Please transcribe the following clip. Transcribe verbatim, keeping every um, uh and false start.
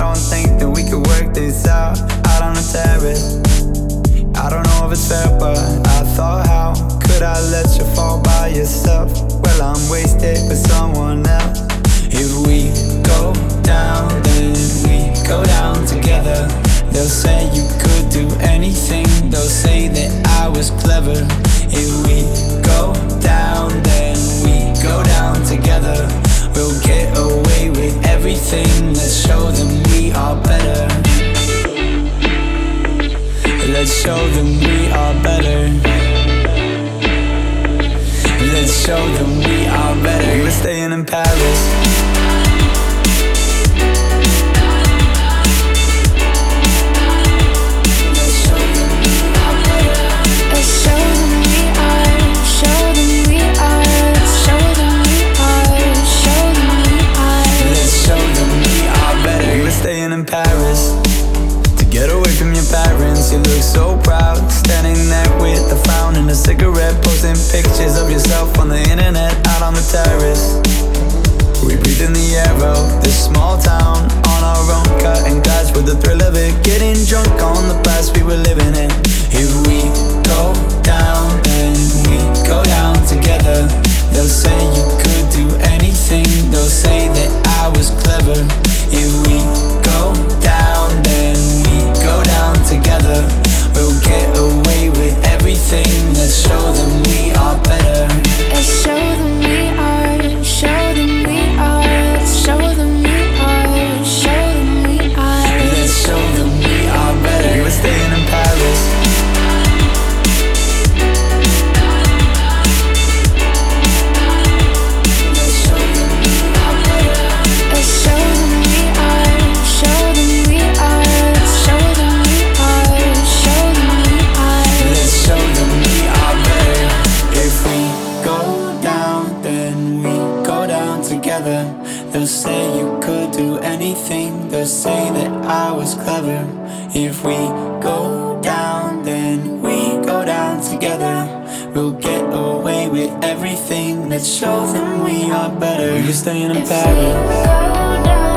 don't think that we could work this out out on the terrace. I don't know if it's fair, but I thought, how could I let you fall by yourself? Well, I'm wasted with someone else. If we go down, then we go down together. They'll say you could do anything, they'll say that I was clever. If we go down, then we go down together. We'll get away with everything, let's show them we are better. Let's show them we are better. Let's show them we are better. We were staying in Paris. Staying in Paris to get away from your parents. You look so proud, standing there with a frown and a cigarette, posting pictures of yourself on the internet, out on the terrace. We breathe in the air of this small town on our own, cutting glass with the thrill of it, getting drunk on the past we were living in. If we go down, then we go down together. They'll say you could do anything, they'll say that I was clever. If we go down, then we go down together. We'll get away with everything, let's show them we are better. Let's show them we are, show them we are, show them we are, show them we are. Let's show them we are better. We were staying in Paris. They'll say you could do anything, they'll say that I was clever. If we go down, then we go down together. We'll get away with everything, let's show them we are better. You're staying in Paris.